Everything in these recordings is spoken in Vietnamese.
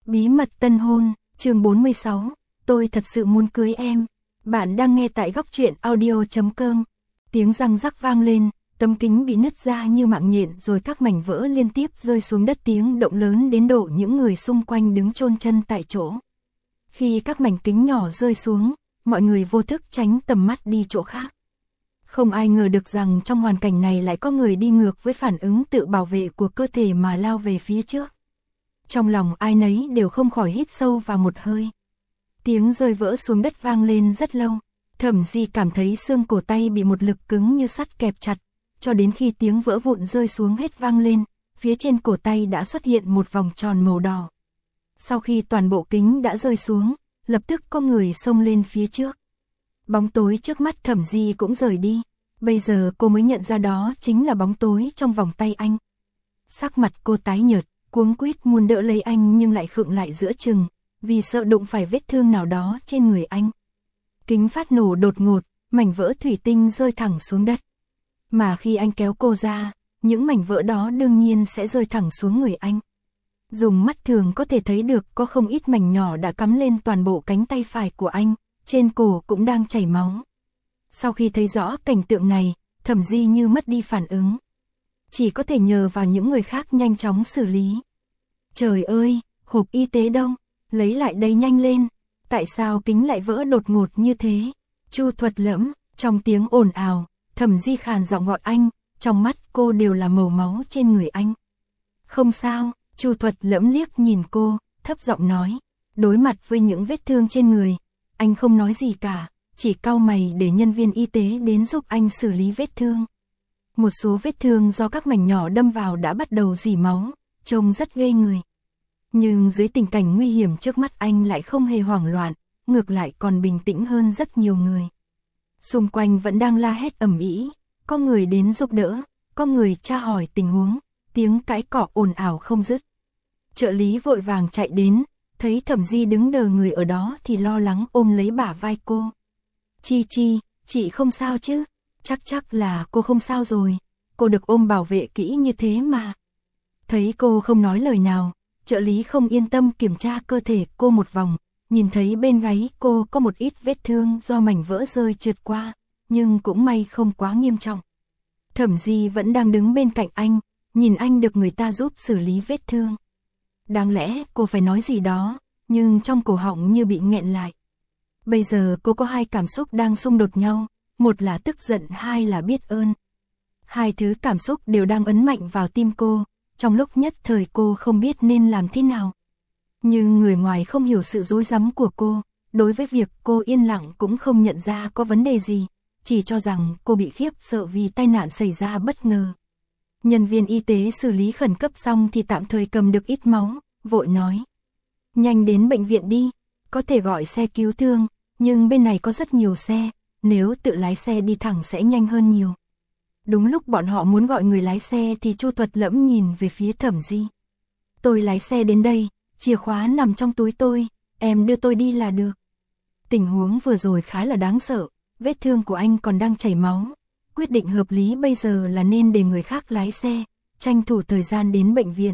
Bí mật tân hôn, chương 46, tôi thật sự muốn cưới em. Bạn đang nghe tại góc truyện audio.com. Tiếng răng rắc vang lên, tấm kính bị nứt ra như mạng nhện rồi các mảnh vỡ liên tiếp rơi xuống đất, tiếng động lớn đến độ những người xung quanh đứng chôn chân tại chỗ. Khi các mảnh kính nhỏ rơi xuống, mọi người vô thức tránh tầm mắt đi chỗ khác. Không ai ngờ được rằng trong hoàn cảnh này lại có người đi ngược với phản ứng tự bảo vệ của cơ thể mà lao về phía trước. Trong lòng ai nấy đều không khỏi hít sâu vào một hơi. Tiếng rơi vỡ xuống đất vang lên rất lâu. Thẩm Di cảm thấy xương cổ tay bị một lực cứng như sắt kẹp chặt, cho đến khi tiếng vỡ vụn rơi xuống hết vang lên, phía trên cổ tay đã xuất hiện một vòng tròn màu đỏ. Sau khi toàn bộ kính đã rơi xuống, lập tức có người xông lên phía trước. Bóng tối trước mắt Thẩm Di cũng rời đi. Bây giờ cô mới nhận ra đó chính là bóng tối trong vòng tay anh. Sắc mặt cô tái nhợt, cuống quýt muốn đỡ lấy anh nhưng lại khựng lại giữa chừng, vì sợ đụng phải vết thương nào đó trên người anh. Kính phát nổ đột ngột, mảnh vỡ thủy tinh rơi thẳng xuống đất. Mà khi anh kéo cô ra, những mảnh vỡ đó đương nhiên sẽ rơi thẳng xuống người anh. Dùng mắt thường có thể thấy được có không ít mảnh nhỏ đã cắm lên toàn bộ cánh tay phải của anh, trên cổ cũng đang chảy máu. Sau khi thấy rõ cảnh tượng này, Thẩm Di như mất đi phản ứng. Chỉ có thể nhờ vào những người khác nhanh chóng xử lý. Trời ơi, hộp y tế đâu? Lấy lại đây nhanh lên. Tại sao kính lại vỡ đột ngột như thế? Chu Thuật Lẫm, trong tiếng ồn ào, Thẩm Di khàn giọng gọi anh, trong mắt cô đều là màu máu trên người anh. Không sao, Chu Thuật Lẫm liếc nhìn cô, thấp giọng nói. Đối mặt với những vết thương trên người, anh không nói gì cả, chỉ cau mày để nhân viên y tế đến giúp anh xử lý vết thương. Một số vết thương do các mảnh nhỏ đâm vào đã bắt đầu rỉ máu, trông rất ghê người. Nhưng dưới tình cảnh nguy hiểm trước mắt anh lại không hề hoảng loạn, ngược lại còn bình tĩnh hơn rất nhiều người. Xung quanh vẫn đang la hét ầm ĩ, có người đến giúp đỡ, có người tra hỏi tình huống, tiếng cãi cọ ồn ào không dứt. Trợ lý vội vàng chạy đến, thấy Thẩm Di đứng đờ người ở đó thì lo lắng ôm lấy bả vai cô. Chi, chị không sao chứ? Chắc là cô không sao rồi, cô được ôm bảo vệ kỹ như thế mà. Thấy cô không nói lời nào, trợ lý không yên tâm kiểm tra cơ thể cô một vòng, nhìn thấy bên gáy cô có một ít vết thương do mảnh vỡ rơi trượt qua, nhưng cũng may không quá nghiêm trọng. Thẩm Di vẫn đang đứng bên cạnh anh, nhìn anh được người ta giúp xử lý vết thương. Đáng lẽ cô phải nói gì đó, nhưng trong cổ họng như bị nghẹn lại. Bây giờ cô có hai cảm xúc đang xung đột nhau, một là tức giận, hai là biết ơn. Hai thứ cảm xúc đều đang ấn mạnh vào tim cô, trong lúc nhất thời cô không biết nên làm thế nào. Nhưng người ngoài không hiểu sự rối rắm của cô, đối với việc cô yên lặng cũng không nhận ra có vấn đề gì, chỉ cho rằng cô bị khiếp sợ vì tai nạn xảy ra bất ngờ. Nhân viên y tế xử lý khẩn cấp xong thì tạm thời cầm được ít máu, vội nói. Nhanh đến bệnh viện đi, có thể gọi xe cứu thương, nhưng bên này có rất nhiều xe, nếu tự lái xe đi thẳng sẽ nhanh hơn nhiều. Đúng lúc bọn họ muốn gọi người lái xe thì Chu Thuật Lẫm nhìn về phía Thẩm Di. Tôi lái xe đến đây, chìa khóa nằm trong túi tôi, em đưa tôi đi là được. Tình huống vừa rồi khá là đáng sợ, vết thương của anh còn đang chảy máu. Quyết định hợp lý bây giờ là nên để người khác lái xe, tranh thủ thời gian đến bệnh viện.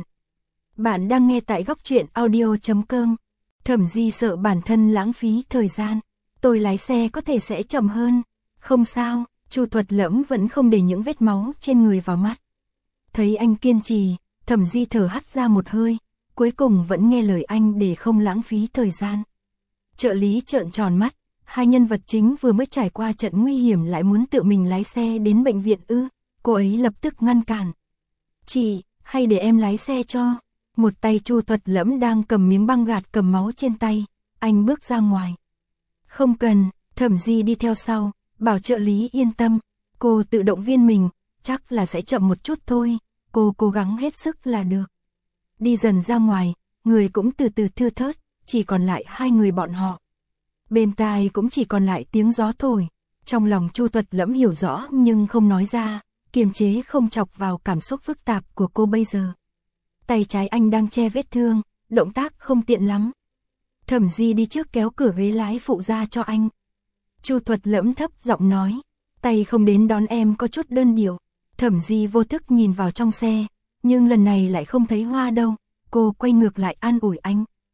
Bạn đang nghe tại góc truyện audio.com. Thẩm Di sợ bản thân lãng phí thời gian. Tôi lái xe có thể sẽ chậm hơn. Không sao, Chu Thuật Lẫm vẫn không để những vết máu trên người vào mắt. Thấy anh kiên trì, Thẩm Di thở hắt ra một hơi, cuối cùng vẫn nghe lời anh để không lãng phí thời gian. Trợ lý trợn tròn mắt, hai nhân vật chính vừa mới trải qua trận nguy hiểm lại muốn tự mình lái xe đến bệnh viện ư? Cô ấy lập tức ngăn cản. Chị, hay để em lái xe cho. Một tay Chu Thuật Lẫm đang cầm miếng băng gạt cầm máu trên tay, anh bước ra ngoài. Không cần, Thẩm Di đi theo sau, bảo trợ lý yên tâm, cô tự động viên mình, chắc là sẽ chậm một chút thôi, cô cố gắng hết sức là được. Đi dần ra ngoài, người cũng từ từ thưa thớt, chỉ còn lại hai người bọn họ. Bên tai cũng chỉ còn lại tiếng gió thổi, trong lòng Chu Thuật Lẫm hiểu rõ nhưng không nói ra, kiềm chế không chọc vào cảm xúc phức tạp của cô bây giờ. Tay trái anh đang che vết thương, động tác không tiện lắm. Thẩm Di đi trước kéo cửa ghế lái phụ ra cho anh. Chu Thuật Lẫm thấp giọng nói, tay không đến đón em có chút đơn điệu. Thẩm Di vô thức nhìn vào trong xe, nhưng lần này lại không thấy Hoa đâu, cô quay ngược lại an ủi anh.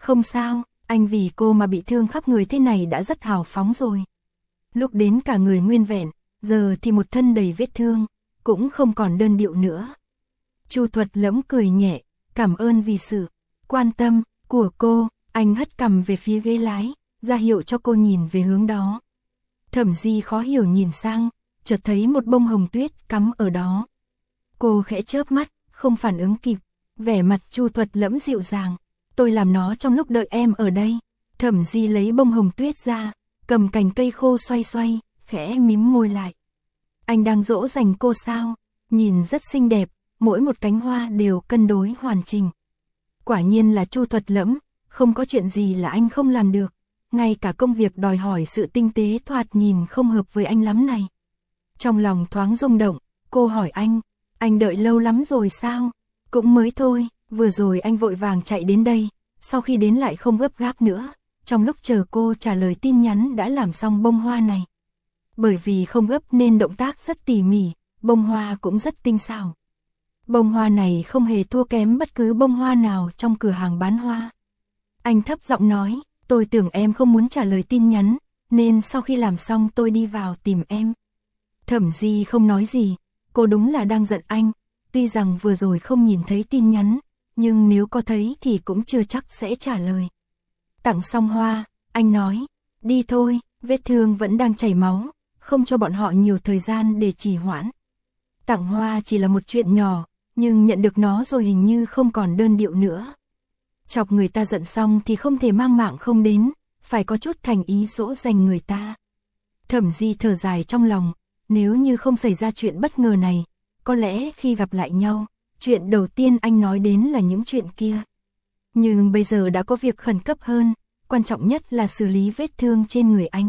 Không sao, anh vì cô mà bị thương khắp người thế này đã rất hào phóng rồi. Lúc đến cả người nguyên vẹn, giờ thì một thân đầy vết thương, cũng không còn đơn điệu nữa. Chu Thuật Lẫm cười nhẹ, cảm ơn vì sự quan tâm của cô. Anh hất cằm về phía ghế lái, ra hiệu cho cô nhìn về hướng đó. Thẩm Di khó hiểu nhìn sang, chợt thấy một bông hồng tuyết cắm ở đó. Cô khẽ chớp mắt, không phản ứng kịp, vẻ mặt Chu Thuật Lẫm dịu dàng. Tôi làm nó trong lúc đợi em ở đây. Thẩm Di lấy bông hồng tuyết ra, cầm cành cây khô xoay xoay, khẽ mím môi lại. Anh đang dỗ dành cô sao? Nhìn rất xinh đẹp, mỗi một cánh hoa đều cân đối hoàn chỉnh. Quả nhiên là Chu Thuật Lẫm, không có chuyện gì là anh không làm được. Ngay cả công việc đòi hỏi sự tinh tế thoạt nhìn không hợp với anh lắm này. Trong lòng thoáng rung động, cô hỏi anh đợi lâu lắm rồi sao? Cũng mới thôi, vừa rồi anh vội vàng chạy đến đây, sau khi đến lại không gấp gáp nữa. Trong lúc chờ cô trả lời tin nhắn đã làm xong bông hoa này. Bởi vì không gấp nên động tác rất tỉ mỉ, bông hoa cũng rất tinh xảo. Bông hoa này không hề thua kém bất cứ bông hoa nào trong cửa hàng bán hoa. Anh thấp giọng nói, tôi tưởng em không muốn trả lời tin nhắn, nên sau khi làm xong tôi đi vào tìm em. Thẩm Di không nói gì, cô đúng là đang giận anh, tuy rằng vừa rồi không nhìn thấy tin nhắn, nhưng nếu có thấy thì cũng chưa chắc sẽ trả lời. Tặng xong hoa, anh nói, đi thôi, vết thương vẫn đang chảy máu, không cho bọn họ nhiều thời gian để trì hoãn. Tặng hoa chỉ là một chuyện nhỏ, nhưng nhận được nó rồi hình như không còn đơn điệu nữa. Chọc người ta giận xong thì không thể mang mạng không đến, phải có chút thành ý dỗ dành người ta. Thẩm Di thở dài trong lòng, nếu như không xảy ra chuyện bất ngờ này, có lẽ khi gặp lại nhau, chuyện đầu tiên anh nói đến là những chuyện kia. Nhưng bây giờ đã có việc khẩn cấp hơn, quan trọng nhất là xử lý vết thương trên người anh.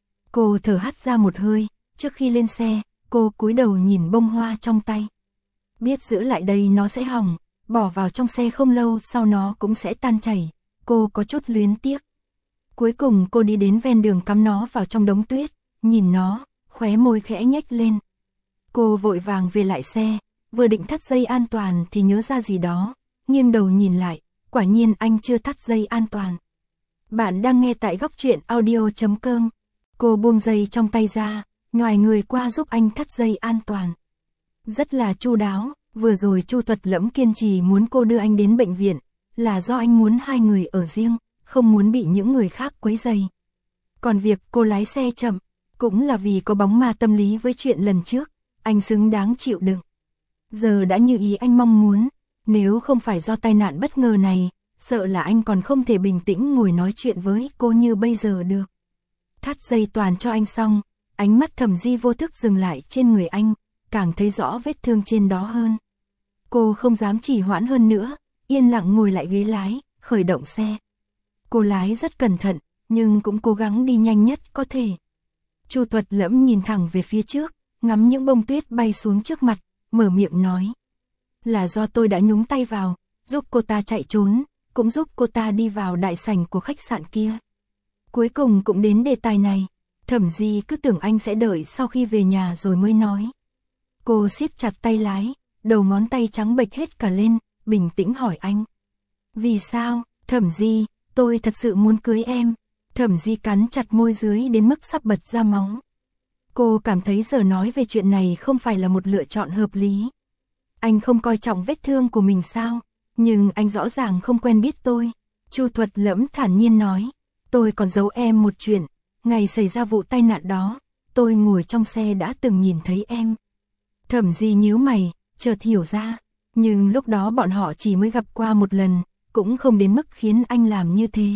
Cô thở hắt ra một hơi, trước khi lên xe, cô cúi đầu nhìn bông hoa trong tay. Biết giữ lại đây nó sẽ hỏng, bỏ vào trong xe không lâu sau nó cũng sẽ tan chảy, cô có chút luyến tiếc. Cuối cùng cô đi đến ven đường cắm nó vào trong đống tuyết, nhìn nó, khóe môi khẽ nhếch lên. Cô vội vàng về lại xe, vừa định thắt dây an toàn thì nhớ ra gì đó, nghiêng đầu nhìn lại, quả nhiên anh chưa thắt dây an toàn. Bạn đang nghe tại góc truyện audio.com. Cô buông dây trong tay ra, nhoài người qua giúp anh thắt dây an toàn. Rất là chu đáo, vừa rồi Chu Thuật Lẫm kiên trì muốn cô đưa anh đến bệnh viện, là do anh muốn hai người ở riêng, không muốn bị những người khác quấy rầy. Còn việc cô lái xe chậm, cũng là vì có bóng ma tâm lý với chuyện lần trước, anh xứng đáng chịu đựng. Giờ đã như ý anh mong muốn, nếu không phải do tai nạn bất ngờ này, sợ là anh còn không thể bình tĩnh ngồi nói chuyện với cô như bây giờ được. Thắt dây toàn cho anh xong, ánh mắt Thẩm Di vô thức dừng lại trên người anh, càng thấy rõ vết thương trên đó hơn. Cô không dám trì hoãn hơn nữa, yên lặng ngồi lại ghế lái, khởi động xe. Cô lái rất cẩn thận, nhưng cũng cố gắng đi nhanh nhất có thể. Chu Thuật Lẫm nhìn thẳng về phía trước, ngắm những bông tuyết bay xuống trước mặt, mở miệng nói. Là do tôi đã nhúng tay vào, giúp cô ta chạy trốn, cũng giúp cô ta đi vào đại sảnh của khách sạn kia. Cuối cùng cũng đến đề tài này, Thẩm Di cứ tưởng anh sẽ đợi sau khi về nhà rồi mới nói. Cô siết chặt tay lái, đầu ngón tay trắng bệch hết cả lên, bình tĩnh hỏi anh. Vì sao, Thẩm Di, tôi thật sự muốn cưới em. Thẩm Di cắn chặt môi dưới đến mức sắp bật ra máu. Cô cảm thấy giờ nói về chuyện này không phải là một lựa chọn hợp lý. Anh không coi trọng vết thương của mình sao, nhưng anh rõ ràng không quen biết tôi. Chu Thuật Lẫm thản nhiên nói, tôi còn giấu em một chuyện, ngày xảy ra vụ tai nạn đó, tôi ngồi trong xe đã từng nhìn thấy em. Thẩm Di nhíu mày, chợt hiểu ra, nhưng lúc đó bọn họ chỉ mới gặp qua một lần, cũng không đến mức khiến anh làm như thế.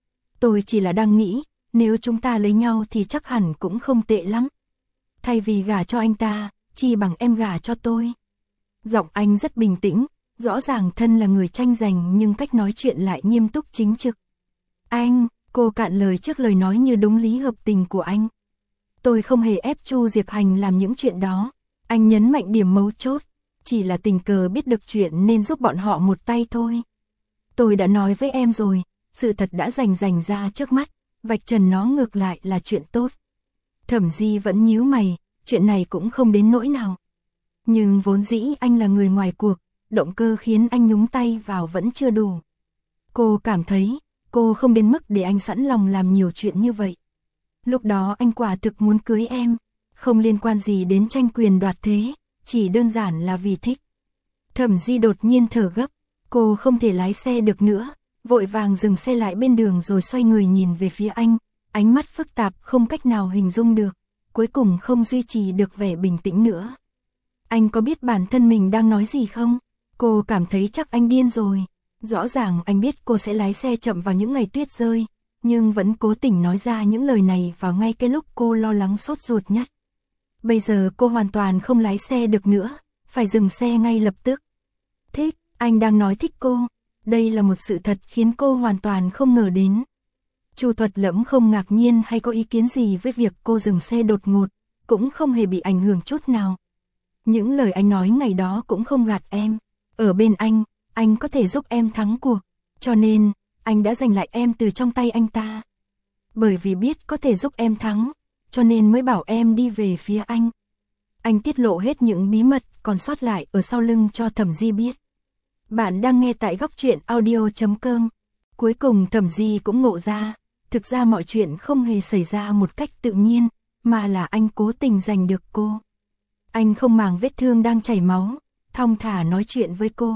Tôi chỉ là đang nghĩ, nếu chúng ta lấy nhau thì chắc hẳn cũng không tệ lắm. Thay vì gả cho anh ta, chi bằng em gả cho tôi. Giọng anh rất bình tĩnh, rõ ràng thân là người tranh giành nhưng cách nói chuyện lại nghiêm túc chính trực. Anh, cô cạn lời trước lời nói như đúng lý hợp tình của anh. Tôi không hề ép Chu Diệp Hành làm những chuyện đó. Anh nhấn mạnh điểm mấu chốt, chỉ là tình cờ biết được chuyện nên giúp bọn họ một tay thôi. Tôi đã nói với em rồi, sự thật đã rành ra trước mắt, vạch trần nó ngược lại là chuyện tốt. Thẩm Di vẫn nhíu mày, chuyện này cũng không đến nỗi nào. Nhưng vốn dĩ anh là người ngoài cuộc, động cơ khiến anh nhúng tay vào vẫn chưa đủ. Cô cảm thấy, cô không đến mức để anh sẵn lòng làm nhiều chuyện như vậy. Lúc đó anh quả thực muốn cưới em, không liên quan gì đến tranh quyền đoạt thế, chỉ đơn giản là vì thích. Thẩm Di đột nhiên thở gấp, cô không thể lái xe được nữa, vội vàng dừng xe lại bên đường rồi xoay người nhìn về phía anh, ánh mắt phức tạp không cách nào hình dung được, cuối cùng không duy trì được vẻ bình tĩnh nữa. Anh có biết bản thân mình đang nói gì không? Cô cảm thấy chắc anh điên rồi. Rõ ràng anh biết cô sẽ lái xe chậm vào những ngày tuyết rơi, nhưng vẫn cố tình nói ra những lời này vào ngay cái lúc cô lo lắng sốt ruột nhất. Bây giờ cô hoàn toàn không lái xe được nữa, phải dừng xe ngay lập tức. Thích, anh đang nói thích cô. Đây là một sự thật khiến cô hoàn toàn không ngờ đến. Chu Thuật Lẫm không ngạc nhiên hay có ý kiến gì với việc cô dừng xe đột ngột, cũng không hề bị ảnh hưởng chút nào. Những lời anh nói ngày đó cũng không gạt em. Ở bên anh có thể giúp em thắng cuộc, cho nên, anh đã giành lại em từ trong tay anh ta. Bởi vì biết có thể giúp em thắng, cho nên mới bảo em đi về phía anh. Anh tiết lộ hết những bí mật còn sót lại ở sau lưng cho Thẩm Di biết. Bạn đang nghe tại Góc Truyện Audio.com. Cuối cùng Thẩm Di cũng ngộ ra, thực ra mọi chuyện không hề xảy ra một cách tự nhiên, mà là anh cố tình giành được cô. Anh không màng vết thương đang chảy máu, thong thả nói chuyện với cô.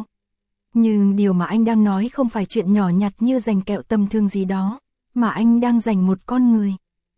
Nhưng điều mà anh đang nói không phải chuyện nhỏ nhặt như giành kẹo tầm thường gì đó, mà anh đang giành một con người.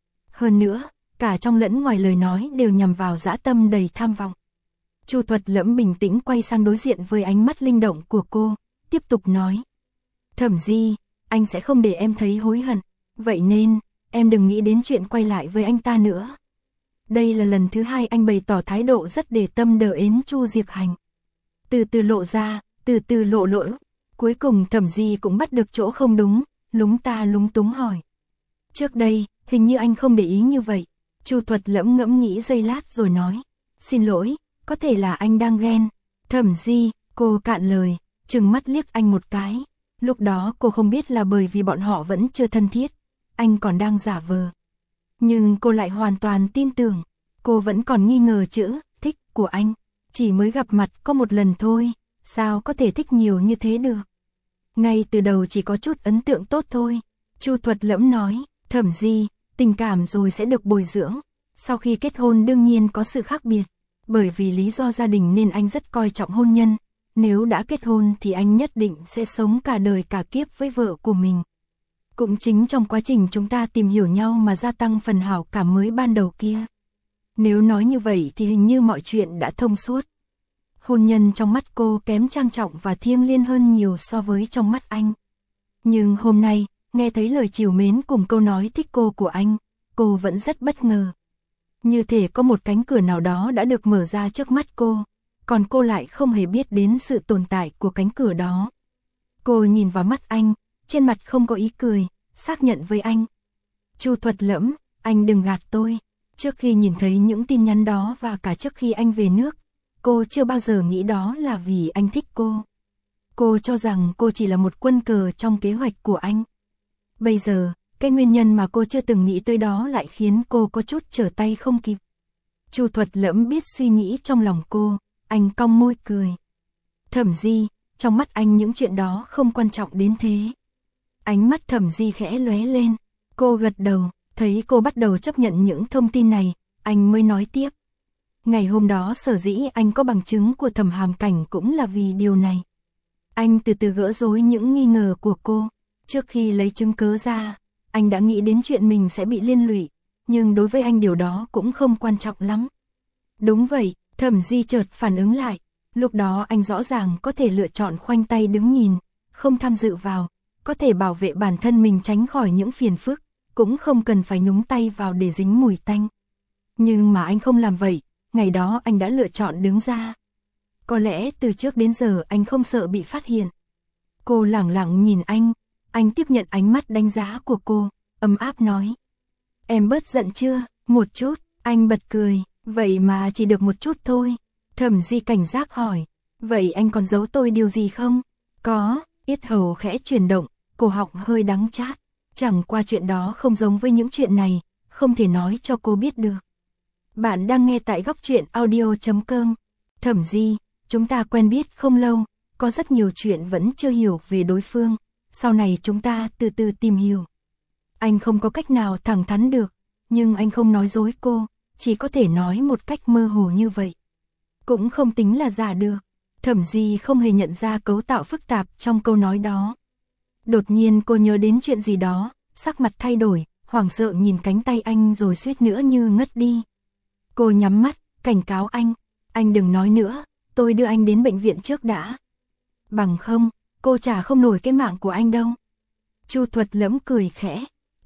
Hơn nữa, cả trong lẫn ngoài lời nói đều nhằm vào dã tâm đầy tham vọng. Chu Thuật Lẫm bình tĩnh quay sang đối diện với ánh mắt linh động của cô, tiếp tục nói. Thẩm Di, anh sẽ không để em thấy hối hận, vậy nên, em đừng nghĩ đến chuyện quay lại với anh ta nữa. Đây là lần thứ hai anh bày tỏ thái độ rất để tâm đờ ến Chu Diệc Hành. Từ từ lộ ra, từ từ lộ lỗi. Cuối cùng Thẩm Di cũng bắt được chỗ không đúng, lúng ta lúng túng hỏi. Trước đây, hình như anh không để ý như vậy. Chu Thuật Lẫm ngẫm nghĩ giây lát rồi nói. Xin lỗi, có thể là anh đang ghen. Thẩm Di, cô cạn lời, trừng mắt liếc anh một cái. Lúc đó cô không biết là bởi vì bọn họ vẫn chưa thân thiết, anh còn đang giả vờ. Nhưng cô lại hoàn toàn tin tưởng, cô vẫn còn nghi ngờ chữ thích của anh. Chỉ mới gặp mặt có một lần thôi, sao có thể thích nhiều như thế được. Ngay từ đầu chỉ có chút ấn tượng tốt thôi. Chu Thuật Lẫm nói, Thẩm Di, tình cảm rồi sẽ được bồi dưỡng. Sau khi kết hôn đương nhiên có sự khác biệt. Bởi vì lý do gia đình nên anh rất coi trọng hôn nhân. Nếu đã kết hôn thì anh nhất định sẽ sống cả đời cả kiếp với vợ của mình. Cũng chính trong quá trình chúng ta tìm hiểu nhau mà gia tăng phần hảo cảm mới ban đầu kia. Nếu nói như vậy thì hình như mọi chuyện đã thông suốt. Hôn nhân trong mắt cô kém trang trọng và thiêng liêng hơn nhiều so với trong mắt anh. Nhưng hôm nay, nghe thấy lời trìu mến cùng câu nói thích cô của anh, cô vẫn rất bất ngờ. Như thể có một cánh cửa nào đó đã được mở ra trước mắt cô, còn cô lại không hề biết đến sự tồn tại của cánh cửa đó. Cô nhìn vào mắt anh, trên mặt không có ý cười, xác nhận với anh. Chu Thuật Lẫm, anh đừng gạt tôi. Trước khi nhìn thấy những tin nhắn đó và cả trước khi anh về nước, cô chưa bao giờ nghĩ đó là vì anh thích cô. Cô cho rằng cô chỉ là một quân cờ trong kế hoạch của anh. Bây giờ, cái nguyên nhân mà cô chưa từng nghĩ tới đó lại khiến cô có chút trở tay không kịp. Chu Thuật Lẫm biết suy nghĩ trong lòng cô, anh cong môi cười. Thẩm Di, trong mắt anh những chuyện đó không quan trọng đến thế. Ánh mắt Thẩm Di khẽ lóe lên, cô gật đầu, thấy cô bắt đầu chấp nhận những thông tin này, anh mới nói tiếp. Ngày hôm đó sở dĩ anh có bằng chứng của Thẩm Hàm Cảnh cũng là vì điều này. Anh từ từ gỡ rối những nghi ngờ của cô. Trước khi lấy chứng cớ ra, anh đã nghĩ đến chuyện mình sẽ bị liên lụy, nhưng đối với anh điều đó cũng không quan trọng lắm. Đúng vậy, Thẩm Di chợt phản ứng lại. Lúc đó anh rõ ràng có thể lựa chọn khoanh tay đứng nhìn, không tham dự vào, có thể bảo vệ bản thân mình tránh khỏi những phiền phức, cũng không cần phải nhúng tay vào để dính mùi tanh. Nhưng mà anh không làm vậy, ngày đó anh đã lựa chọn đứng ra. Có lẽ từ trước đến giờ anh không sợ bị phát hiện. Cô lẳng lặng nhìn anh tiếp nhận ánh mắt đánh giá của cô, ấm áp nói. Em bớt giận chưa? Một chút, anh bật cười, vậy mà chỉ được một chút thôi. Thẩm Di cảnh giác hỏi, vậy anh còn giấu tôi điều gì không? Có, yết hầu khẽ chuyển động, cổ họng hơi đắng chát. Chẳng qua chuyện đó không giống với những chuyện này, không thể nói cho cô biết được. Bạn đang nghe tại Góc Truyện Audio.com. Thẩm Di, chúng ta quen biết không lâu, có rất nhiều chuyện vẫn chưa hiểu về đối phương. sau này chúng ta từ từ tìm hiểu. Anh không có cách nào thẳng thắn được, nhưng anh không nói dối cô, chỉ có thể nói một cách mơ hồ như vậy. Cũng không tính là giả được. Thẩm Di không hề nhận ra cấu tạo phức tạp trong câu nói đó. Đột nhiên cô nhớ đến chuyện gì đó, sắc mặt thay đổi, hoảng sợ nhìn cánh tay anh rồi suýt nữa như ngất đi. Cô nhắm mắt, cảnh cáo anh đừng nói nữa, tôi đưa anh đến bệnh viện trước đã. Bằng không, cô trả không nổi cái mạng của anh đâu. Chu Thuật Lẫm cười khẽ.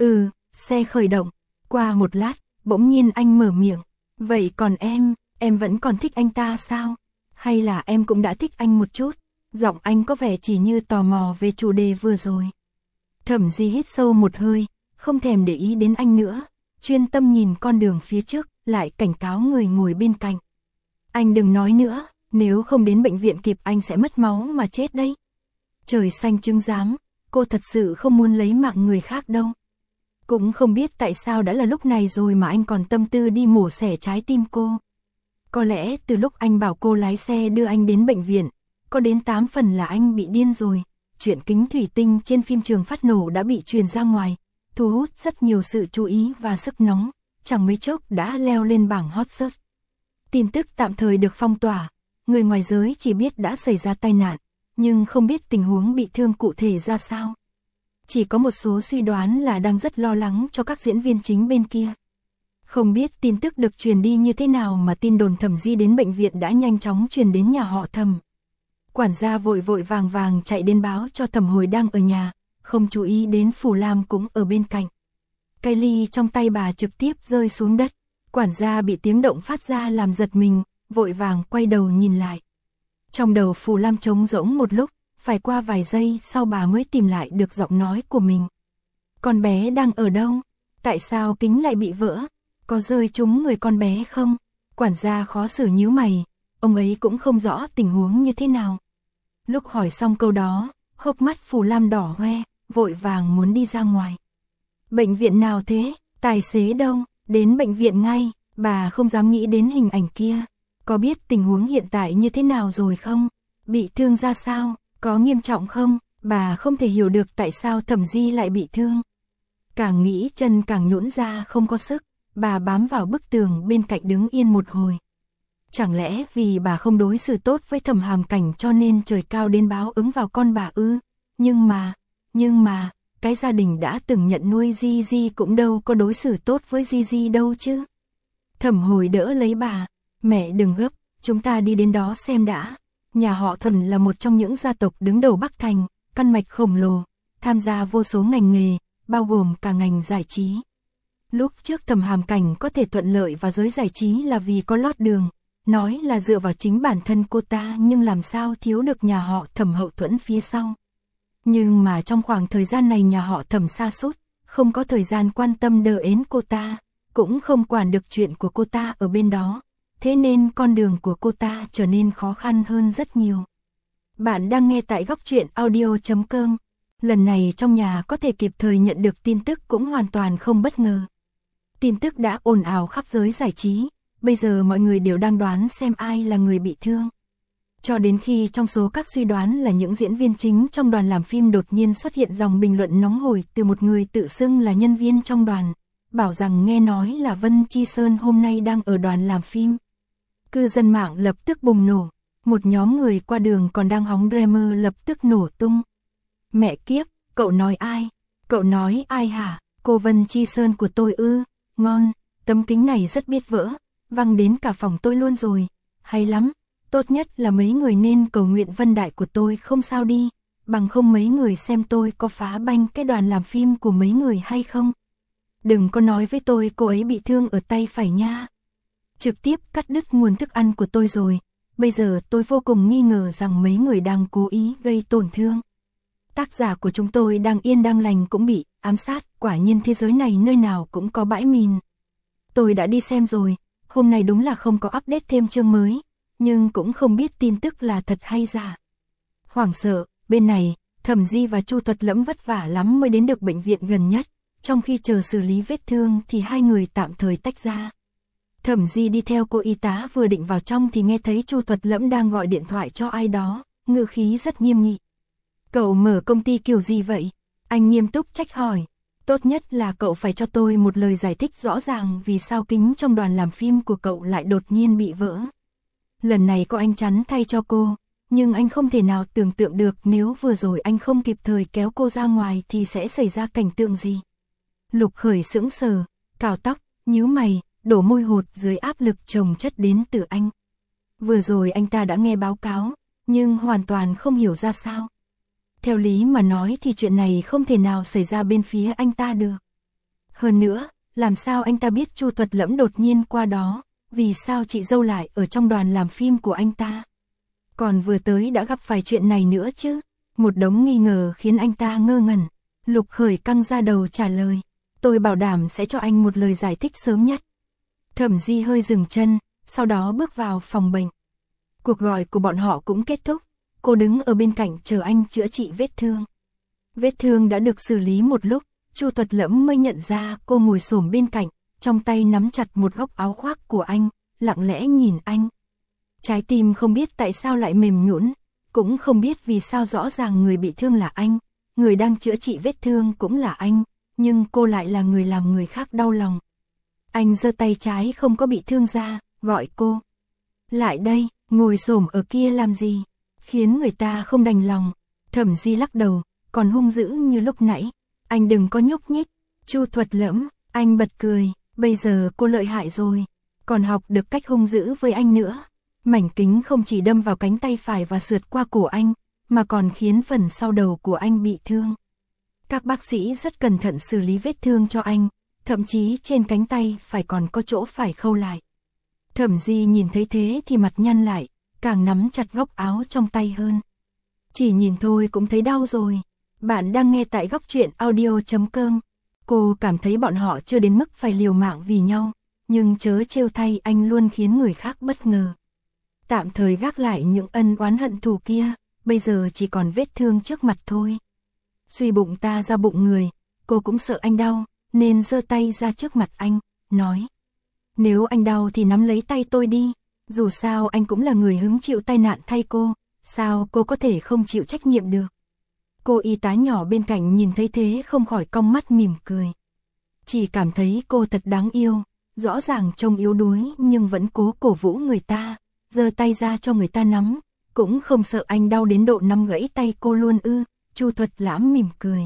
Xe khởi động. Qua một lát, bỗng nhiên anh mở miệng. Vậy còn em vẫn còn thích anh ta sao? Hay là em cũng đã thích anh một chút? Giọng anh có vẻ chỉ như tò mò về chủ đề vừa rồi. Thẩm Di hít sâu một hơi, không thèm để ý đến anh nữa, chuyên tâm nhìn con đường phía trước, lại cảnh cáo người ngồi bên cạnh. Anh đừng nói nữa, nếu không đến bệnh viện kịp anh sẽ mất máu mà chết đấy. Trời xanh chứng giám, cô thật sự không muốn lấy mạng người khác đâu. Cũng không biết tại sao đã là lúc này rồi mà anh còn tâm tư đi mổ xẻ trái tim cô. Có lẽ từ lúc anh bảo cô lái xe đưa anh đến bệnh viện, có đến 8 phần là anh bị điên rồi. Chuyện kính thủy tinh trên phim Trường phát nổ đã bị truyền ra ngoài, thu hút rất nhiều sự chú ý và sức nóng, chẳng mấy chốc đã leo lên bảng hot search. Tin tức tạm thời được phong tỏa, người ngoài giới chỉ biết đã xảy ra tai nạn, nhưng không biết tình huống bị thương cụ thể ra sao. Chỉ có một số suy đoán là đang rất lo lắng cho các diễn viên chính bên kia. Không biết tin tức được truyền đi như thế nào mà tin đồn Thẩm Di đến bệnh viện đã nhanh chóng truyền đến nhà họ Thẩm. Quản gia vội vội vàng vàng chạy đến báo cho Thẩm Hồi đang ở nhà, không chú ý đến Phù Lam cũng ở bên cạnh. Cái ly trong tay bà trực tiếp rơi xuống đất, quản gia bị tiếng động phát ra làm giật mình, vội vàng quay đầu nhìn lại. Trong đầu Phù Lam trống rỗng một lúc, phải qua vài giây sau bà mới tìm lại được giọng nói của mình. Con bé đang ở đâu? Tại sao kính lại bị vỡ? Có rơi trúng người con bé không? Quản gia khó xử nhíu mày, ông ấy cũng không rõ tình huống như thế nào. Lúc hỏi xong câu đó, hốc mắt Phù Lam đỏ hoe, vội vàng muốn đi ra ngoài. Bệnh viện nào thế? Tài xế đâu? Đến bệnh viện ngay. Bà không dám nghĩ đến hình ảnh kia. Có biết tình huống hiện tại như thế nào rồi không? Bị thương ra sao? Có nghiêm trọng không? Bà không thể hiểu được tại sao Thẩm Di lại bị thương. Càng nghĩ chân càng nhũn ra không có sức, bà bám vào bức tường bên cạnh đứng yên một hồi. Chẳng lẽ vì bà không đối xử tốt với Thẩm Hàm Cảnh cho nên trời cao đến báo ứng vào con bà ư? Nhưng mà, cái gia đình đã từng nhận nuôi Di Di cũng đâu có đối xử tốt với Di Di đâu chứ. Thẩm Hồi đỡ lấy bà, mẹ đừng gấp, chúng ta đi đến đó xem đã. Nhà họ Thẩm là một trong những gia tộc đứng đầu Bắc Thành, căn mạch khổng lồ, tham gia vô số ngành nghề, bao gồm cả ngành giải trí. Lúc trước Thẩm Hàm Cảnh có thể thuận lợi vào giới giải trí là vì có lót đường, nói là dựa vào chính bản thân cô ta nhưng làm sao thiếu được nhà họ Thẩm hậu thuẫn phía sau. Nhưng mà trong khoảng thời gian này nhà họ Thẩm sa sút, không có thời gian quan tâm đờ ến cô ta, cũng không quản được chuyện của cô ta ở bên đó. Thế nên con đường của cô ta trở nên khó khăn hơn rất nhiều. Bạn đang nghe tại Góc Truyện Audio.com. Lần này trong nhà có thể kịp thời nhận được tin tức cũng hoàn toàn không bất ngờ. Tin tức đã ồn ào khắp giới giải trí, bây giờ mọi người đều đang đoán xem ai là người bị thương. Cho đến khi trong số các suy đoán là những diễn viên chính trong đoàn làm phim đột nhiên xuất hiện dòng bình luận nóng hổi từ một người tự xưng là nhân viên trong đoàn, bảo rằng nghe nói là Vân Chi Sơn hôm nay đang ở đoàn làm phim. Cư dân mạng lập tức bùng nổ, một nhóm người qua đường còn đang hóng dreamer lập tức nổ tung. Mẹ kiếp, cậu nói ai? Cậu nói ai hả? Cô Vân Chi Sơn của tôi ư? Ngon, tấm kính này rất biết vỡ, văng đến cả phòng tôi luôn rồi. Hay lắm, tốt nhất là mấy người nên cầu nguyện Vân Đại của tôi không sao đi, bằng không mấy người xem tôi có phá banh cái đoàn làm phim của mấy người hay không. Đừng có nói với tôi cô ấy bị thương ở tay phải nha. Trực tiếp cắt đứt nguồn thức ăn của tôi rồi, bây giờ tôi vô cùng nghi ngờ rằng mấy người đang cố ý gây tổn thương. Tác giả của chúng tôi đang yên đang lành cũng bị ám sát, quả nhiên thế giới này nơi nào cũng có bãi mìn. Tôi đã đi xem rồi, hôm nay đúng là không có update thêm chương mới, nhưng cũng không biết tin tức là thật hay giả. Hoảng sợ, bên này, Thẩm Di và Chu Thuật Lẫm vất vả lắm mới đến được bệnh viện gần nhất, trong khi chờ xử lý vết thương thì hai người tạm thời tách ra. Thẩm Di đi theo cô y tá vừa định vào trong thì nghe thấy Chu Thuật Lẫm đang gọi điện thoại cho ai đó, ngữ khí rất nghiêm nghị. Cậu mở công ty kiểu gì vậy? Anh nghiêm túc trách hỏi. Tốt nhất là cậu phải cho tôi một lời giải thích rõ ràng vì sao kính trong đoàn làm phim của cậu lại đột nhiên bị vỡ. Lần này có anh chắn thay cho cô, nhưng anh không thể nào tưởng tượng được nếu vừa rồi anh không kịp thời kéo cô ra ngoài thì sẽ xảy ra cảnh tượng gì. Lục Khởi sững sờ, cào tóc, nhíu mày, đổ môi hột dưới áp lực chồng chất đến từ anh. Vừa rồi anh ta đã nghe báo cáo, nhưng hoàn toàn không hiểu ra sao. Theo lý mà nói thì chuyện này không thể nào xảy ra bên phía anh ta được. Hơn nữa, làm sao anh ta biết Chu Thuật Lẫm đột nhiên qua đó, vì sao chị dâu lại ở trong đoàn làm phim của anh ta? Còn vừa tới đã gặp phải chuyện này nữa chứ? Một đống nghi ngờ khiến anh ta ngơ ngẩn. Lục Khởi căng ra đầu trả lời. Tôi bảo đảm sẽ cho anh một lời giải thích sớm nhất. Thẩm Di hơi dừng chân, sau đó bước vào phòng bệnh. Cuộc gọi của bọn họ cũng kết thúc. Cô đứng ở bên cạnh chờ anh chữa trị vết thương. Vết thương đã được xử lý một lúc, Chu Thuật Lẫm mới nhận ra cô ngồi xổm bên cạnh, trong tay nắm chặt một góc áo khoác của anh, lặng lẽ nhìn anh. Trái tim không biết tại sao lại mềm nhũn, cũng không biết vì sao rõ ràng người bị thương là anh, người đang chữa trị vết thương cũng là anh, nhưng cô lại là người làm người khác đau lòng. Anh giơ tay trái không có bị thương ra, gọi cô. Lại đây, ngồi xổm ở kia làm gì? Khiến người ta không đành lòng. Thẩm Di lắc đầu, còn hung dữ như lúc nãy. Anh đừng có nhúc nhích. Chu Thuật Lẫm, anh bật cười. Bây giờ cô lợi hại rồi, còn học được cách hung dữ với anh nữa. Mảnh kính không chỉ đâm vào cánh tay phải và sượt qua cổ anh, mà còn khiến phần sau đầu của anh bị thương. Các bác sĩ rất cẩn thận xử lý vết thương cho anh, thậm chí trên cánh tay phải còn có chỗ phải khâu lại. Thẩm Di nhìn thấy thế thì mặt nhăn lại, càng nắm chặt góc áo trong tay hơn. Chỉ nhìn thôi cũng thấy đau rồi. Bạn đang nghe tại Góc Truyện Audio.com. Cô cảm thấy bọn họ chưa đến mức phải liều mạng vì nhau, nhưng chớ trêu thay anh luôn khiến người khác bất ngờ. Tạm thời gác lại những ân oán hận thù kia, bây giờ chỉ còn vết thương trước mặt thôi. Suy bụng ta ra bụng người, cô cũng sợ anh đau, nên giơ tay ra trước mặt anh, nói. Nếu anh đau thì nắm lấy tay tôi đi, dù sao anh cũng là người hứng chịu tai nạn thay cô, sao cô có thể không chịu trách nhiệm được. Cô y tá nhỏ bên cạnh nhìn thấy thế không khỏi cong mắt mỉm cười. Chỉ cảm thấy cô thật đáng yêu, rõ ràng trông yếu đuối nhưng vẫn cố cổ vũ người ta, giơ tay ra cho người ta nắm, cũng không sợ anh đau đến độ nắm gãy tay cô luôn ư. Chu Thuật Lãm mỉm cười.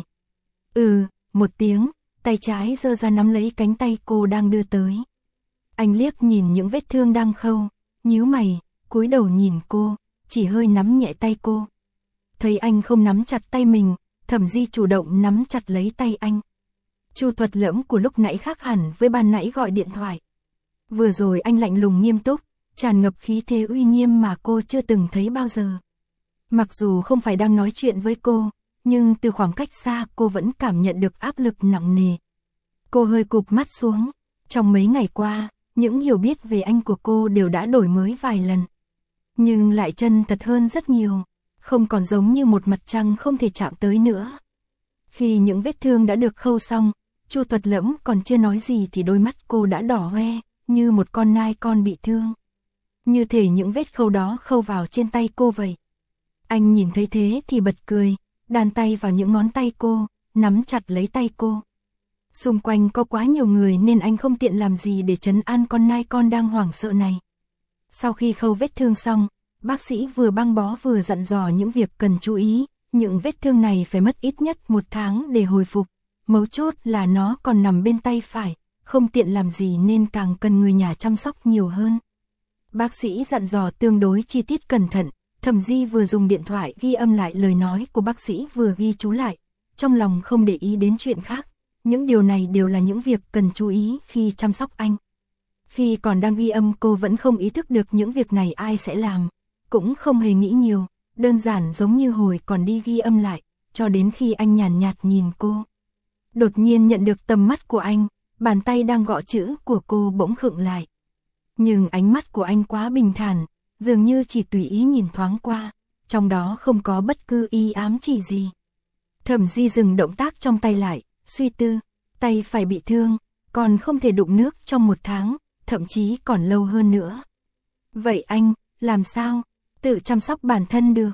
Một tiếng, tay trái giơ ra nắm lấy cánh tay cô đang đưa tới. Anh liếc nhìn những vết thương đang khâu, nhíu mày, cúi đầu nhìn cô, chỉ hơi nắm nhẹ tay cô. Thấy anh không nắm chặt tay mình, Thẩm Di chủ động nắm chặt lấy tay anh. Chu Thuật Lẫm của lúc nãy khác hẳn với ban nãy gọi điện thoại. Vừa rồi anh lạnh lùng nghiêm túc, tràn ngập khí thế uy nghiêm mà cô chưa từng thấy bao giờ. Mặc dù không phải đang nói chuyện với cô, nhưng từ khoảng cách xa cô vẫn cảm nhận được áp lực nặng nề. Cô hơi cụp mắt xuống. Trong mấy ngày qua, những hiểu biết về anh của cô đều đã đổi mới vài lần. Nhưng lại chân thật hơn rất nhiều, không còn giống như một mặt trăng không thể chạm tới nữa. Khi những vết thương đã được khâu xong, Chu Thuật Lẫm còn chưa nói gì thì đôi mắt cô đã đỏ hoe, như một con nai con bị thương. Như thể những vết khâu đó khâu vào trên tay cô vậy. Anh nhìn thấy thế thì bật cười, đan tay vào những ngón tay cô, nắm chặt lấy tay cô. Xung quanh có quá nhiều người nên anh không tiện làm gì để trấn an con nai con đang hoảng sợ này. Sau khi khâu vết thương xong, bác sĩ vừa băng bó vừa dặn dò những việc cần chú ý, những vết thương này phải mất ít nhất 1 tháng để hồi phục. Mấu chốt là nó còn nằm bên tay phải, không tiện làm gì nên càng cần người nhà chăm sóc nhiều hơn. Bác sĩ dặn dò tương đối chi tiết cẩn thận, Thẩm Di vừa dùng điện thoại ghi âm lại lời nói của bác sĩ vừa ghi chú lại, trong lòng không để ý đến chuyện khác. Những điều này đều là những việc cần chú ý khi chăm sóc anh. Khi còn đang ghi âm cô vẫn không ý thức được những việc này ai sẽ làm, cũng không hề nghĩ nhiều, đơn giản giống như hồi còn đi ghi âm lại, cho đến khi anh nhàn nhạt nhìn cô. Đột nhiên nhận được tầm mắt của anh, bàn tay đang gõ chữ của cô bỗng khựng lại. Nhưng ánh mắt của anh quá bình thản, dường như chỉ tùy ý nhìn thoáng qua, trong đó không có bất cứ ý ám chỉ gì. Thẩm Di dừng động tác trong tay lại, suy tư, tay phải bị thương, còn không thể đụng nước trong 1 tháng, thậm chí còn lâu hơn nữa. Vậy anh, làm sao? Tự chăm sóc bản thân được.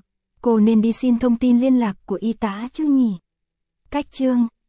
Cô nên đi xin thông tin liên lạc của y tá chứ nhỉ? Cách chương